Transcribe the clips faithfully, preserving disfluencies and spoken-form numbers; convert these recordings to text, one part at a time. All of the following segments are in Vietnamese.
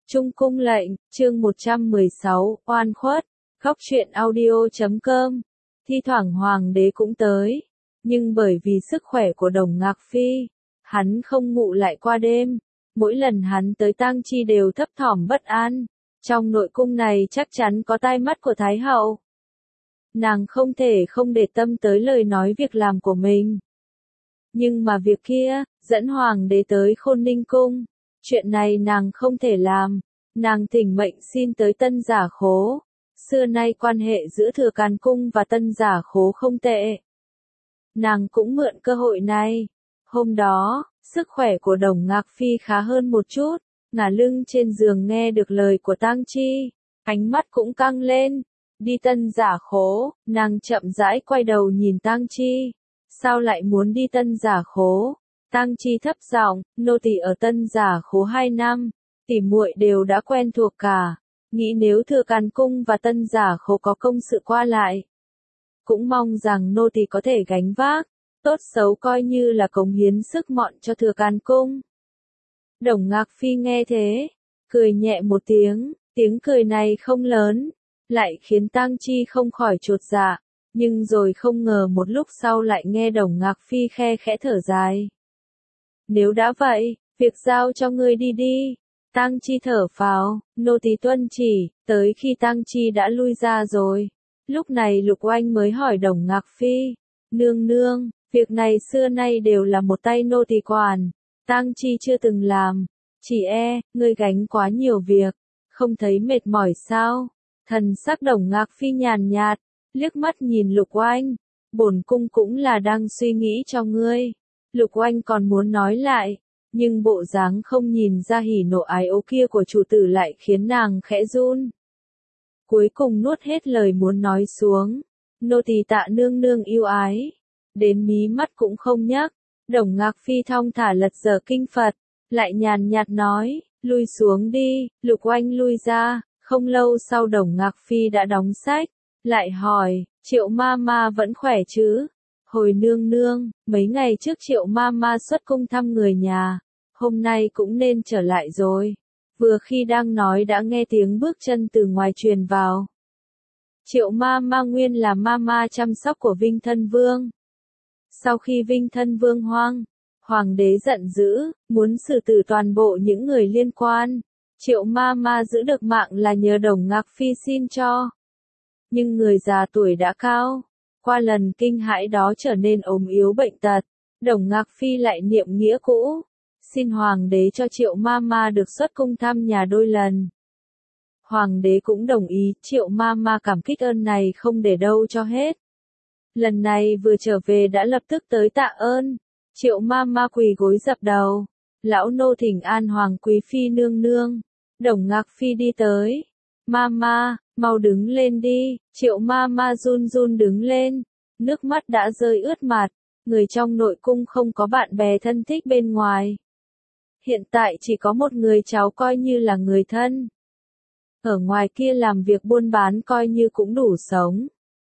Trung cung lệnh, chương một trăm mười sáu, oan khuất, góc truyện audio chấm com. Thi thoảng hoàng đế cũng tới, nhưng bởi vì sức khỏe của Đồng Ngạc Phi, hắn không ngủ lại qua đêm. Mỗi lần hắn tới tang chi đều thấp thỏm bất an. Trong nội cung này chắc chắn có tai mắt của Thái hậu. Nàng không thể không để tâm tới lời nói việc làm của mình. Nhưng mà việc kia, dẫn hoàng đế tới Khôn Ninh cung, chuyện này nàng không thể làm. Nàng thỉnh mệnh xin tới Tân Giả Khố. Xưa nay quan hệ giữa Thừa Càn cung và Tân Giả Khố không tệ. Nàng cũng mượn cơ hội này. Hôm đó, sức khỏe của Đồng Ngạc Phi khá hơn một chút, ngả lưng trên giường nghe được lời của tang chi, ánh mắt cũng căng lên. Đi Tân Giả Khố, nàng chậm rãi quay đầu nhìn tang chi. Sao lại muốn đi Tân Giả Khố? Tang chi thấp giọng, nô tỳ ở Tân Giả Khố hai năm, tỉ muội đều đã quen thuộc cả. Nghĩ nếu Thừa Càn cung và Tân Giả Khố có công sự qua lại, cũng mong rằng nô tỳ có thể gánh vác, tốt xấu coi như là cống hiến sức mọn cho Thừa Càn cung. Đồng Ngạc Phi nghe thế, cười nhẹ một tiếng, tiếng cười này không lớn, lại khiến tang chi không khỏi chột dạ, nhưng rồi không ngờ một lúc sau lại nghe Đồng Ngạc Phi khe khẽ thở dài. Nếu đã vậy, việc giao cho ngươi đi đi. Tang chi thở phào, nô tỳ tuân chỉ. Tới khi tang chi đã lui ra rồi, lúc này Lục Oanh mới hỏi Đồng Ngạc Phi, nương nương, việc này xưa nay đều là một tay nô tỳ quản, tang chi chưa từng làm, chỉ e, ngươi gánh quá nhiều việc, không thấy mệt mỏi sao? Thần sắc Đồng Ngạc Phi nhàn nhạt, liếc mắt nhìn Lục Oanh, bổn cung cũng là đang suy nghĩ cho ngươi. Lục Oanh còn muốn nói lại, nhưng bộ dáng không nhìn ra hỉ nộ ái ố kia của chủ tử lại khiến nàng khẽ run. Cuối cùng nuốt hết lời muốn nói xuống, nô tỳ tạ nương nương yêu ái, đến mí mắt cũng không nhấc. Đồng Ngạc Phi thong thả lật dở kinh Phật, lại nhàn nhạt nói, lui xuống đi. Lục Oanh lui ra, không lâu sau Đồng Ngạc Phi đã đóng sách, lại hỏi, Triệu ma ma vẫn khỏe chứ? Hồi nương nương, mấy ngày trước Triệu ma ma xuất cung thăm người nhà, hôm nay cũng nên trở lại rồi. Vừa khi đang nói đã nghe tiếng bước chân từ ngoài truyền vào. Triệu ma ma nguyên là ma ma chăm sóc của Vinh Thân Vương. Sau khi Vinh Thân Vương hoang, hoàng đế giận dữ, muốn xử tử toàn bộ những người liên quan. Triệu ma ma giữ được mạng là nhờ Đồng Ngạc Phi xin cho. Nhưng người già tuổi đã cao, qua lần kinh hãi đó trở nên ốm yếu bệnh tật, Đồng Ngạc Phi lại niệm nghĩa cũ, xin hoàng đế cho Triệu ma ma được xuất cung thăm nhà đôi lần. Hoàng đế cũng đồng ý, Triệu ma ma cảm kích ơn này không để đâu cho hết. Lần này vừa trở về đã lập tức tới tạ ơn, Triệu ma ma quỳ gối dập đầu, lão nô thỉnh an hoàng quý phi nương nương. Đồng Ngạc Phi đi tới, ma ma, mau đứng lên đi. Triệu ma ma run run đứng lên, nước mắt đã rơi ướt mặt, người trong nội cung không có bạn bè thân thích bên ngoài. Hiện tại chỉ có một người cháu coi như là người thân. Ở ngoài kia làm việc buôn bán coi như cũng đủ sống.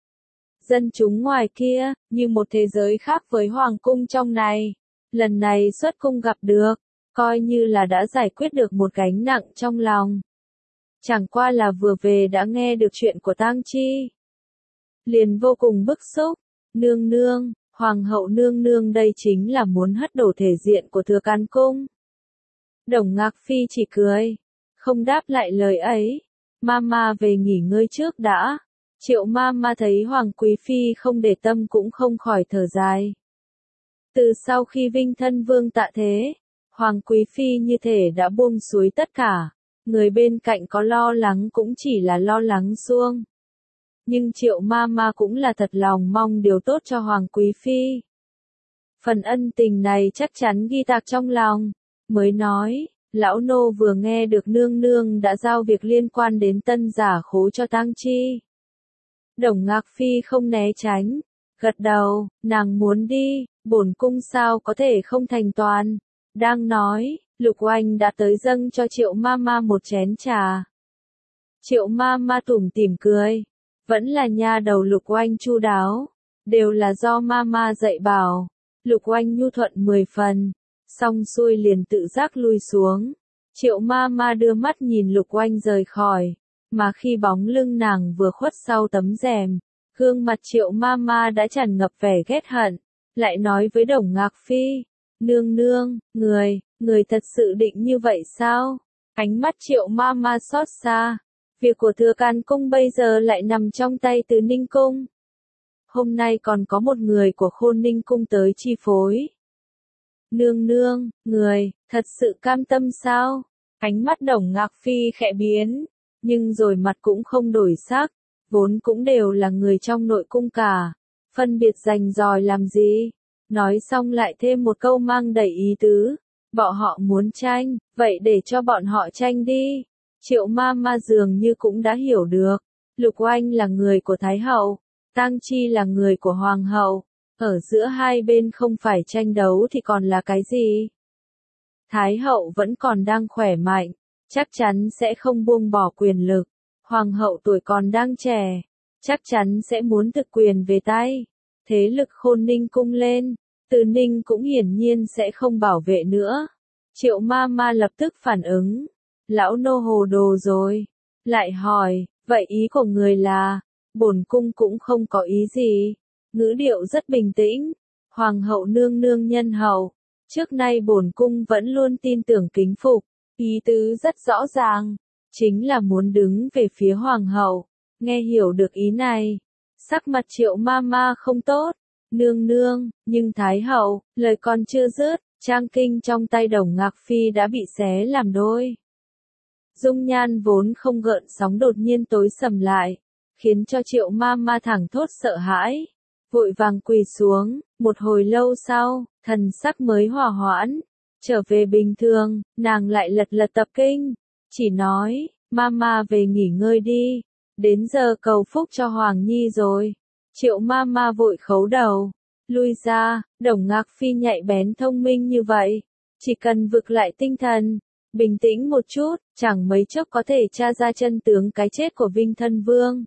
Dân chúng ngoài kia, như một thế giới khác với hoàng cung trong này. Lần này xuất cung gặp được, coi như là đã giải quyết được một gánh nặng trong lòng. Chẳng qua là vừa về đã nghe được chuyện của tang chi, liền vô cùng bức xúc. Nương nương, hoàng hậu nương nương đây chính là muốn hất đổ thể diện của Thừa Càn cung. Đồng Ngạc Phi chỉ cười, không đáp lại lời ấy. Mama về nghỉ ngơi trước đã. Triệu Mama thấy hoàng quý phi không để tâm cũng không khỏi thở dài. Từ sau khi Vinh Thân Vương tạ thế, hoàng quý phi như thể đã buông xuôi tất cả. Người bên cạnh có lo lắng cũng chỉ là lo lắng suông. Nhưng Triệu Mama cũng là thật lòng mong điều tốt cho hoàng quý phi. Phần ân tình này chắc chắn ghi tạc trong lòng. Mới nói, lão nô vừa nghe được nương nương đã giao việc liên quan đến Tân Giả Khố cho tang chi. Đồng Ngạc Phi không né tránh, gật đầu, nàng muốn đi, bổn cung sao có thể không thành toàn. Đang nói, Lục Oanh đã tới dâng cho Triệu ma ma một chén trà. Triệu ma ma tủm tỉm cười, vẫn là nha đầu Lục Oanh chu đáo, đều là do ma ma dạy bảo. Lục Oanh nhu thuận mười phần, xong xuôi liền tự giác lui xuống. Triệu ma ma đưa mắt nhìn Lục Oanh rời khỏi, mà khi bóng lưng nàng vừa khuất sau tấm rèm, gương mặt Triệu ma ma đã tràn ngập vẻ ghét hận, lại nói với Đồng Ngạc Phi, nương nương, người, người thật sự định như vậy sao? Ánh mắt Triệu ma ma xót xa, việc của Thừa Can Cung bây giờ lại nằm trong tay Từ Ninh Cung. Hôm nay còn có một người của Khôn Ninh Cung tới chi phối. Nương nương, người, thật sự cam tâm sao? Ánh mắt Đồng Ngạc Phi khẽ biến, nhưng rồi mặt cũng không đổi sắc, vốn cũng đều là người trong nội cung cả, phân biệt rành ròi làm gì? Nói xong lại thêm một câu mang đầy ý tứ, bọn họ muốn tranh, vậy để cho bọn họ tranh đi. Triệu ma ma dường như cũng đã hiểu được, Lục Oanh là người của Thái Hậu, Tang Chi là người của Hoàng Hậu, ở giữa hai bên không phải tranh đấu thì còn là cái gì? Thái Hậu vẫn còn đang khỏe mạnh, chắc chắn sẽ không buông bỏ quyền lực. Hoàng hậu tuổi còn đang trẻ, chắc chắn sẽ muốn thực quyền về tay. Thế lực Khôn Ninh Cung lên, Từ Ninh cũng hiển nhiên sẽ không bảo vệ nữa. Triệu ma ma lập tức phản ứng, lão nô hồ đồ rồi. Lại hỏi, vậy ý của người là, bổn cung cũng không có ý gì. Ngữ điệu rất bình tĩnh, Hoàng hậu nương nương nhân hậu. Trước nay bổn cung vẫn luôn tin tưởng kính phục, ý tứ rất rõ ràng, chính là muốn đứng về phía Hoàng hậu. Nghe hiểu được ý này, sắc mặt Triệu ma ma không tốt. Nương nương, nhưng Thái hậu, lời còn chưa dứt, trang kinh trong tay Đồng Ngạc Phi đã bị xé làm đôi. Dung nhan vốn không gợn sóng đột nhiên tối sầm lại, khiến cho Triệu ma ma thẳng thốt sợ hãi. Vội vàng quỳ xuống, một hồi lâu sau, thần sắc mới hòa hoãn, trở về bình thường, nàng lại lật lật tập kinh, chỉ nói, mama về nghỉ ngơi đi, đến giờ cầu phúc cho Hoàng Nhi rồi. Triệu mama vội khấu đầu, lui ra. Đồng Ngạc Phi nhạy bén thông minh như vậy, chỉ cần vực lại tinh thần, bình tĩnh một chút, chẳng mấy chốc có thể tra ra chân tướng cái chết của Vinh Thân Vương.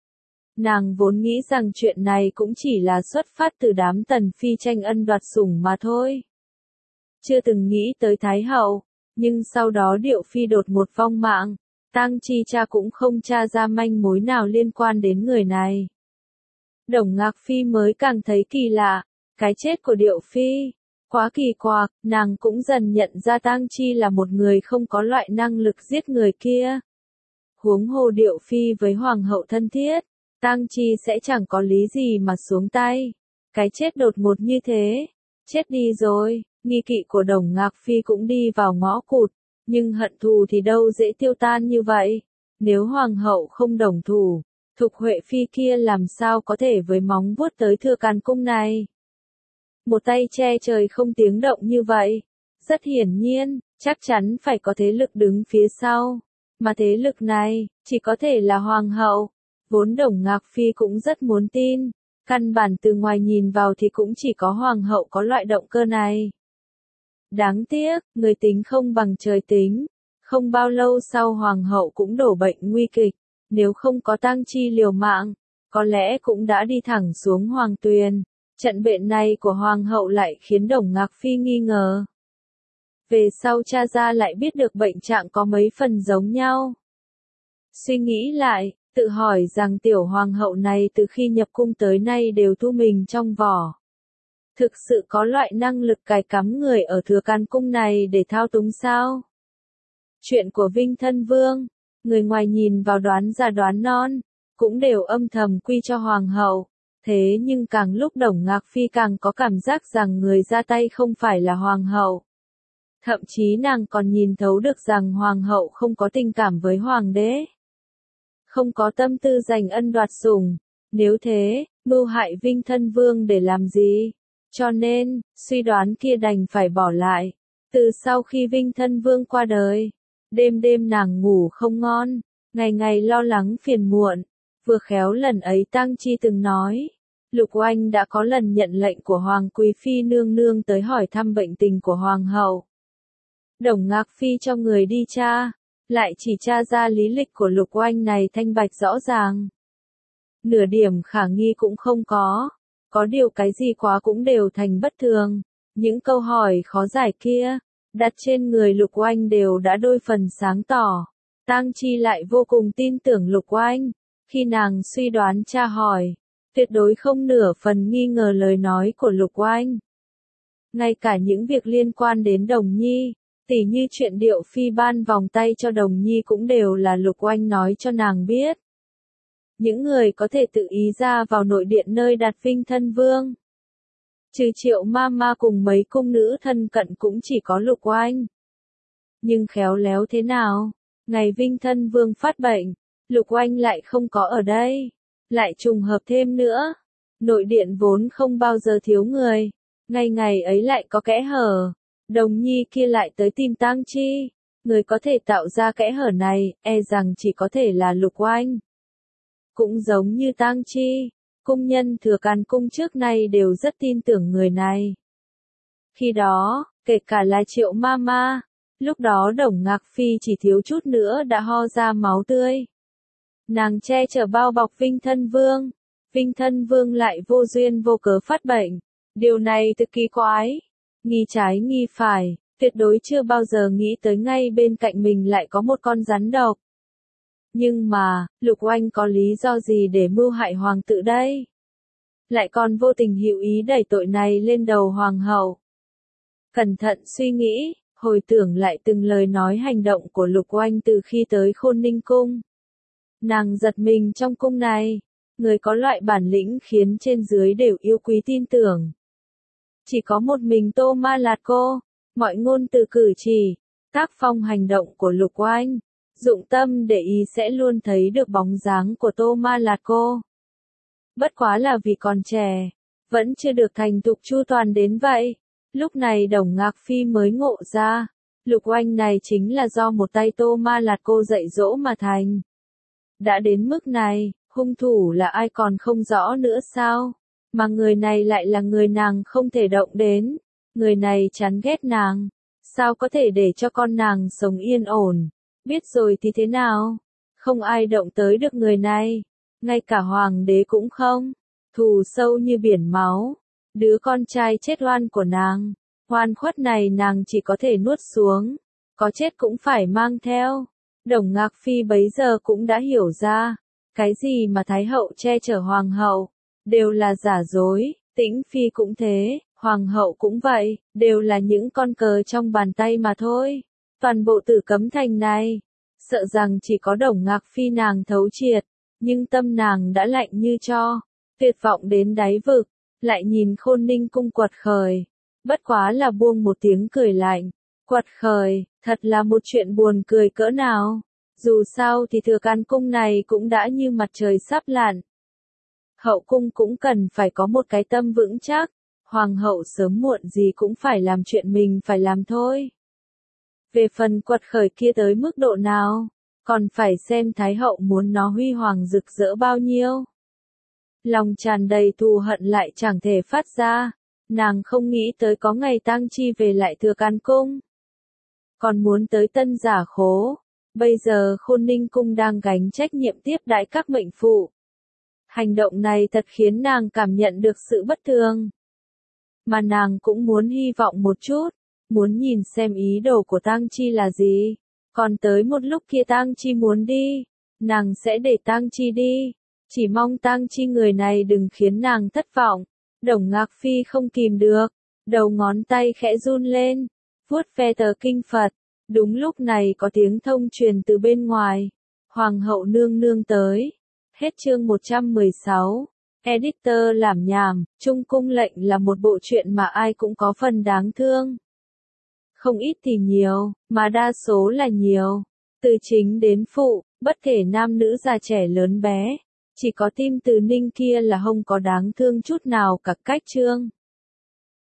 Nàng vốn nghĩ rằng chuyện này cũng chỉ là xuất phát từ đám tần phi tranh ân đoạt sủng mà thôi. Chưa từng nghĩ tới Thái hậu, nhưng sau đó Điệu Phi đột một vong mạng, Tang Chi cha cũng không tra ra manh mối nào liên quan đến người này. Đồng Ngạc Phi mới càng thấy kỳ lạ, cái chết của Điệu Phi, quá kỳ quặc, nàng cũng dần nhận ra Tang Chi là một người không có loại năng lực giết người kia. Huống hồ Điệu Phi với Hoàng hậu thân thiết, Tang Chi sẽ chẳng có lý gì mà xuống tay. Cái chết đột ngột như thế, chết đi rồi, nghi kỵ của Đồng Ngạc Phi cũng đi vào ngõ cụt, nhưng hận thù thì đâu dễ tiêu tan như vậy. Nếu Hoàng hậu không đồng thủ, Thục Huệ Phi kia làm sao có thể với móng vuốt tới Thừa Can Cung này. Một tay che trời không tiếng động như vậy, rất hiển nhiên, chắc chắn phải có thế lực đứng phía sau, mà thế lực này, chỉ có thể là Hoàng hậu. Vốn Đồng Ngạc Phi cũng rất muốn tin, căn bản từ ngoài nhìn vào thì cũng chỉ có Hoàng hậu có loại động cơ này. Đáng tiếc, người tính không bằng trời tính, không bao lâu sau Hoàng hậu cũng đổ bệnh nguy kịch, nếu không có Tang Chi liều mạng, có lẽ cũng đã đi thẳng xuống Hoàng Tuyền. Trận bệnh này của Hoàng hậu lại khiến Đồng Ngạc Phi nghi ngờ. Về sau cha ra lại biết được bệnh trạng có mấy phần giống nhau. Suy nghĩ lại, tự hỏi rằng tiểu hoàng hậu này từ khi nhập cung tới nay đều thu mình trong vỏ. Thực sự có loại năng lực cài cắm người ở Thừa Can Cung này để thao túng sao? Chuyện của Vinh Thân Vương, người ngoài nhìn vào đoán ra đoán non, cũng đều âm thầm quy cho hoàng hậu. Thế nhưng càng lúc Đồng Ngạc Phi càng có cảm giác rằng người ra tay không phải là hoàng hậu. Thậm chí nàng còn nhìn thấu được rằng hoàng hậu không có tình cảm với hoàng đế. Không có tâm tư giành ân đoạt sủng. Nếu thế, mưu hại Vinh Thân Vương để làm gì? Cho nên, suy đoán kia đành phải bỏ lại. Từ sau khi Vinh Thân Vương qua đời, đêm đêm nàng ngủ không ngon, ngày ngày lo lắng phiền muộn. Vừa khéo lần ấy Tang Chi từng nói, Lục Oanh đã có lần nhận lệnh của Hoàng Quý Phi nương nương tới hỏi thăm bệnh tình của Hoàng hậu. Đồng Ngạc Phi cho người đi tra, lại chỉ tra ra lý lịch của Lục Oanh này thanh bạch rõ ràng. Nửa điểm khả nghi cũng không có, có điều cái gì quá cũng đều thành bất thường. Những câu hỏi khó giải kia, đặt trên người Lục Oanh đều đã đôi phần sáng tỏ. Tang Chi lại vô cùng tin tưởng Lục Oanh. Khi nàng suy đoán tra hỏi, tuyệt đối không nửa phần nghi ngờ lời nói của Lục Oanh. Ngay cả những việc liên quan đến Đồng Nhi, tỉ như chuyện Điệu Phi ban vòng tay cho Đồng Nhi cũng đều là Lục Oanh nói cho nàng biết. Những người có thể tự ý ra vào nội điện nơi đặt Vinh Thân Vương, trừ Triệu Ma Ma cùng mấy cung nữ thân cận cũng chỉ có Lục Oanh. Nhưng khéo léo thế nào, ngày Vinh Thân Vương phát bệnh, Lục Oanh lại không có ở đây. Lại trùng hợp thêm nữa, nội điện vốn không bao giờ thiếu người, ngay ngày ấy lại có kẽ hở. Đồng Nhi kia lại tới tìm Tang Chi, người có thể tạo ra kẽ hở này, e rằng chỉ có thể là Lục Oanh. Cũng giống như Tang Chi, cung nhân Thừa Càn cung trước nay đều rất tin tưởng người này. Khi đó, kể cả là Triệu Ma Ma, lúc đó Đồng Ngạc Phi chỉ thiếu chút nữa đã ho ra máu tươi. Nàng che chở bao bọc Vinh Thân Vương, Vinh Thân Vương lại vô duyên vô cớ phát bệnh. Điều này thực kỳ quái, nghi trái nghi phải, tuyệt đối chưa bao giờ nghĩ tới ngay bên cạnh mình lại có một con rắn độc. Nhưng mà, Lục Oanh có lý do gì để mưu hại hoàng tử đây? Lại còn vô tình hữu ý đẩy tội này lên đầu hoàng hậu. Cẩn thận suy nghĩ, hồi tưởng lại từng lời nói hành động của Lục Oanh từ khi tới Khôn Ninh Cung. Nàng giật mình trong cung này, người có loại bản lĩnh khiến trên dưới đều yêu quý tin tưởng. Chỉ có một mình Tô Ma Lạt Cô, mọi ngôn từ cử chỉ, tác phong hành động của Lục Oanh, dụng tâm để ý sẽ luôn thấy được bóng dáng của Tô Ma Lạt Cô. Bất quá là vì còn trẻ, vẫn chưa được thành thục chu toàn đến vậy. Lúc này Đồng Ngạc Phi mới ngộ ra, Lục Oanh này chính là do một tay Tô Ma Lạt Cô dạy dỗ mà thành. Đã đến mức này, hung thủ là ai còn không rõ nữa sao? Mà người này lại là người nàng không thể động đến. Người này chán ghét nàng. Sao có thể để cho con nàng sống yên ổn? Biết rồi thì thế nào? Không ai động tới được người này. Ngay cả hoàng đế cũng không. Thù sâu như biển máu. Đứa con trai chết oan của nàng. Oan khuất này nàng chỉ có thể nuốt xuống. Có chết cũng phải mang theo. Đồng Ngạc Phi bấy giờ cũng đã hiểu ra. Cái gì mà Thái hậu che chở hoàng hậu, đều là giả dối, Tĩnh Phi cũng thế, hoàng hậu cũng vậy, đều là những con cờ trong bàn tay mà thôi. Toàn bộ Tử Cấm Thành này, sợ rằng chỉ có Đồng Ngạc Phi nàng thấu triệt, nhưng tâm nàng đã lạnh như tro, tuyệt vọng đến đáy vực, lại nhìn Khôn Ninh Cung quật khởi, bất quá là buông một tiếng cười lạnh. Quật khởi, thật là một chuyện buồn cười cỡ nào. Dù sao thì Thừa Càn cung này cũng đã như mặt trời sắp lặn. Hậu cung cũng cần phải có một cái tâm vững chắc. Hoàng hậu sớm muộn gì cũng phải làm chuyện mình phải làm thôi. Về phần quật khởi kia tới mức độ nào, còn phải xem Thái hậu muốn nó huy hoàng rực rỡ bao nhiêu. Lòng tràn đầy thù hận lại chẳng thể phát ra. Nàng không nghĩ tới có ngày Tang Chi về lại Thừa Càn cung. Còn muốn tới Tân Giả Khố. Bây giờ Khôn Ninh Cung đang gánh trách nhiệm tiếp đãi các mệnh phụ. Hành động này thật khiến nàng cảm nhận được sự bất thường. Mà nàng cũng muốn hy vọng một chút, muốn nhìn xem ý đồ của Tang Chi là gì. Còn tới một lúc kia Tang Chi muốn đi, nàng sẽ để Tang Chi đi. Chỉ mong Tang Chi người này đừng khiến nàng thất vọng. Đồng Ngạc Phi không kìm được, đầu ngón tay khẽ run lên, vuốt ve tờ kinh Phật. Đúng lúc này có tiếng thông truyền từ bên ngoài. Hoàng hậu nương nương tới. Hết chương một trăm mười sáu. Editor làm nhảm, Trung Cung lệnh là một bộ truyện mà ai cũng có phần đáng thương. Không ít thì nhiều, mà đa số là nhiều. Từ chính đến phụ, bất kể nam nữ già trẻ lớn bé. Chỉ có Tim Từ Ninh kia là không có đáng thương chút nào cả cách chương.